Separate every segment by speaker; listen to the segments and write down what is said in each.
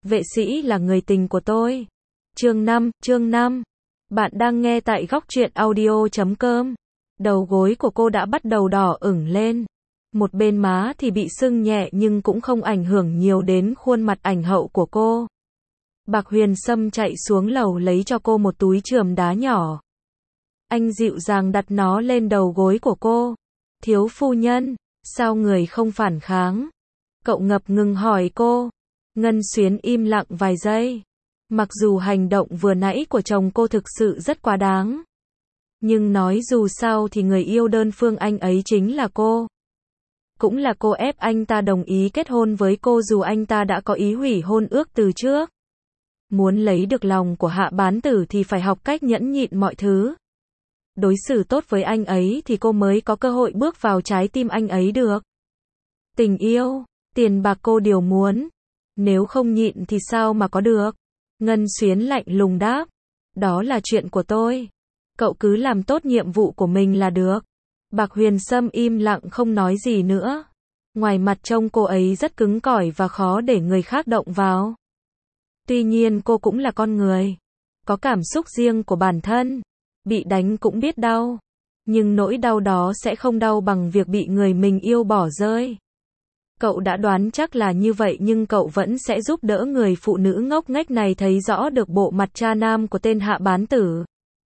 Speaker 1: vệ sĩ là người tình của tôi. Chương 5. Bạn đang nghe tại góc truyện audio.com. Đầu gối của cô đã bắt đầu đỏ ửng lên. Một bên má thì bị sưng nhẹ nhưng cũng không ảnh hưởng nhiều đến khuôn mặt ảnh hậu của cô. Bạc Huyền Sâm chạy xuống lầu lấy cho cô một túi chườm đá nhỏ. Anh dịu dàng đặt nó lên đầu gối của cô. Thiếu phu nhân, sao người không phản kháng? Cậu ngập ngừng hỏi cô. Ngân Xuyến im lặng vài giây. Mặc dù hành động vừa nãy của chồng cô thực sự rất quá đáng. Nhưng nói dù sao thì người yêu đơn phương anh ấy chính là cô. Cũng là cô ép anh ta đồng ý kết hôn với cô dù anh ta đã có ý hủy hôn ước từ trước. Muốn lấy được lòng của Hạ Bán Tử thì phải học cách nhẫn nhịn mọi thứ. Đối xử tốt với anh ấy thì cô mới có cơ hội bước vào trái tim anh ấy được. Tình yêu, tiền bạc cô đều muốn. Nếu không nhịn thì sao mà có được? Ngân Xuyến lạnh lùng đáp. Đó là chuyện của tôi. Cậu cứ làm tốt nhiệm vụ của mình là được. Bạc Huyền Sâm im lặng không nói gì nữa. Ngoài mặt trông cô ấy rất cứng cỏi và khó để người khác động vào. Tuy nhiên cô cũng là con người. Có cảm xúc riêng của bản thân. Bị đánh cũng biết đau. Nhưng nỗi đau đó sẽ không đau bằng việc bị người mình yêu bỏ rơi. Cậu đã đoán chắc là như vậy nhưng cậu vẫn sẽ giúp đỡ người phụ nữ ngốc nghếch này thấy rõ được bộ mặt cha nam của tên Hạ Bán Tử.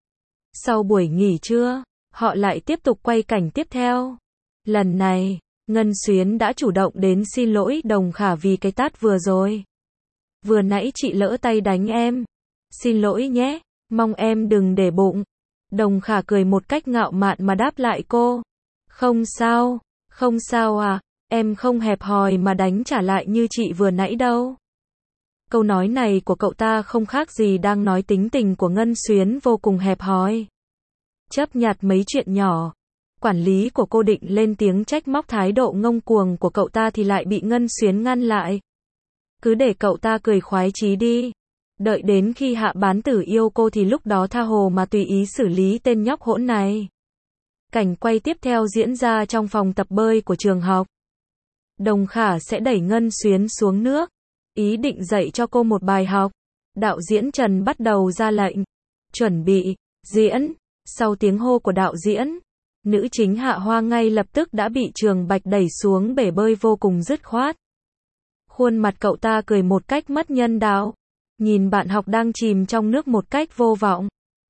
Speaker 1: Sau buổi nghỉ trưa, họ lại tiếp tục quay cảnh tiếp theo. Lần này, Ngân Xuyến đã chủ động đến xin lỗi Đồng Khả vì cái tát vừa rồi. Vừa nãy chị lỡ tay đánh em. Xin lỗi nhé, mong em đừng để bụng. Đồng Khả cười một cách ngạo mạn mà đáp lại cô. Không sao à, em không hẹp hòi mà đánh trả lại như chị vừa nãy đâu. Câu nói này của cậu ta không khác gì đang nói tính tình của Ngân Xuyến vô cùng hẹp hòi. Chấp nhặt mấy chuyện nhỏ. Quản lý của cô định lên tiếng trách móc thái độ ngông cuồng của cậu ta thì lại bị Ngân Xuyến ngăn lại. Cứ để cậu ta cười khoái chí đi. Đợi đến khi Hạ Bán Tử yêu cô thì lúc đó tha hồ mà tùy ý xử lý tên nhóc hỗn này. Cảnh quay tiếp theo diễn ra trong phòng tập bơi của trường học. Đồng Khả sẽ đẩy Ngân Xuyến xuống nước. Ý định dạy cho cô một bài học. Đạo diễn Trần bắt đầu ra lệnh. Chuẩn bị, diễn. Sau tiếng hô của đạo diễn, nữ chính Hạ Hoa ngay lập tức đã bị Trường Bạch đẩy xuống bể bơi vô cùng dứt khoát. Khuôn mặt cậu ta cười một cách mất nhân đạo. Nhìn bạn học đang chìm trong nước một cách vô vọng.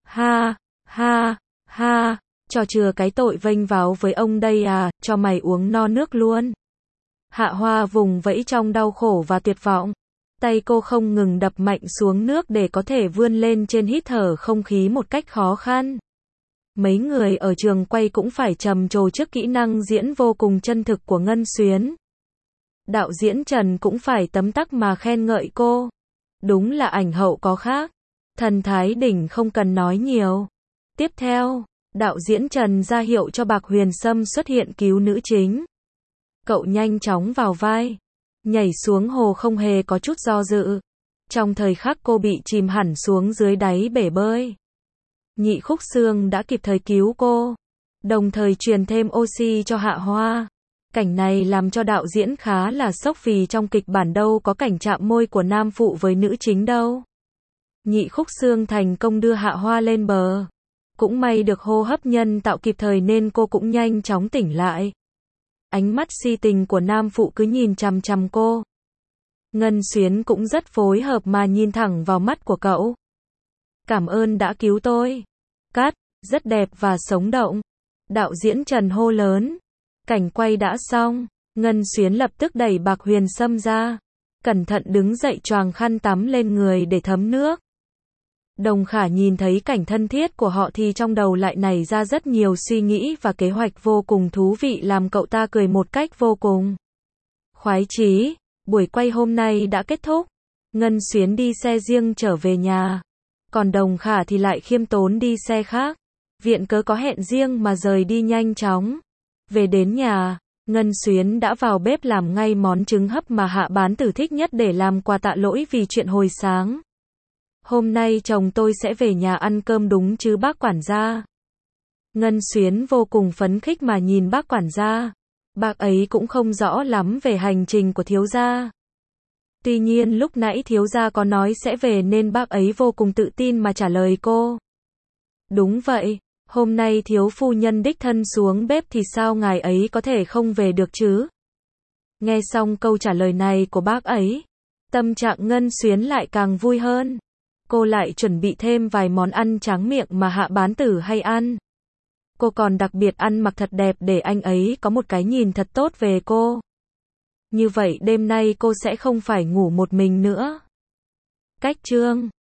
Speaker 1: Ha, cho chừa cái tội vênh váo với ông đây à, cho mày uống no nước luôn. Hạ Hoa vùng vẫy trong đau khổ và tuyệt vọng. Tay cô không ngừng đập mạnh xuống nước để có thể vươn lên trên hít thở không khí một cách khó khăn. Mấy người ở trường quay cũng phải trầm trồ trước kỹ năng diễn vô cùng chân thực của Ngân Xuyến. Đạo diễn Trần cũng phải tấm tắc mà khen ngợi cô. Đúng là ảnh hậu có khác. Thần thái đỉnh không cần nói nhiều. Tiếp theo, đạo diễn Trần ra hiệu cho Bạc Huyền Sâm xuất hiện cứu nữ chính. Cậu nhanh chóng vào vai. Nhảy xuống hồ không hề có chút do dự. Trong thời khắc cô bị chìm hẳn xuống dưới đáy bể bơi. Nhị Khúc Xương đã kịp thời cứu cô. Đồng thời truyền thêm oxy cho Hạ Hoa. Cảnh này làm cho đạo diễn khá là sốc vì trong kịch bản đâu có cảnh chạm môi của nam phụ với nữ chính đâu. Nhị Khúc Xương thành công đưa Hạ Hoa lên bờ. Cũng may được hô hấp nhân tạo kịp thời nên cô cũng nhanh chóng tỉnh lại. Ánh mắt si tình của nam phụ cứ nhìn chằm chằm cô. Ngân Xuyến cũng rất phối hợp mà nhìn thẳng vào mắt của cậu. Cảm ơn đã cứu tôi. Cắt, rất đẹp và sống động. Đạo diễn Trần hô lớn. Cảnh quay đã xong. Ngân Xuyến lập tức đẩy Bạc Huyền Sâm ra. Cẩn thận đứng dậy choàng khăn tắm lên người để thấm nước. Đồng Khả nhìn thấy cảnh thân thiết của họ thì trong đầu lại nảy ra rất nhiều suy nghĩ và kế hoạch vô cùng thú vị làm cậu ta cười một cách vô cùng khoái chí. Buổi quay hôm nay đã kết thúc. Ngân Xuyến đi xe riêng trở về nhà. Còn Đồng Khả thì lại khiêm tốn đi xe khác. Viện cớ có hẹn riêng mà rời đi nhanh chóng. Về đến nhà, Ngân Xuyến đã vào bếp làm ngay món trứng hấp mà Hạ Bán Tử thích nhất để làm quà tạ lỗi vì chuyện hồi sáng. Hôm nay chồng tôi sẽ về nhà ăn cơm đúng chứ bác quản gia? Ngân Xuyến vô cùng phấn khích mà nhìn bác quản gia. Bác ấy cũng không rõ lắm về hành trình của thiếu gia. Tuy nhiên lúc nãy thiếu gia có nói sẽ về nên bác ấy vô cùng tự tin mà trả lời cô. Đúng vậy, hôm nay thiếu phu nhân đích thân xuống bếp thì sao ngài ấy có thể không về được chứ? Nghe xong câu trả lời này của bác ấy, tâm trạng Ngân Xuyến lại càng vui hơn. Cô lại chuẩn bị thêm vài món ăn tráng miệng mà Hạ Bán Tử hay ăn. Cô còn đặc biệt ăn mặc thật đẹp để anh ấy có một cái nhìn thật tốt về cô. Như vậy đêm nay cô sẽ không phải ngủ một mình nữa. Cách chương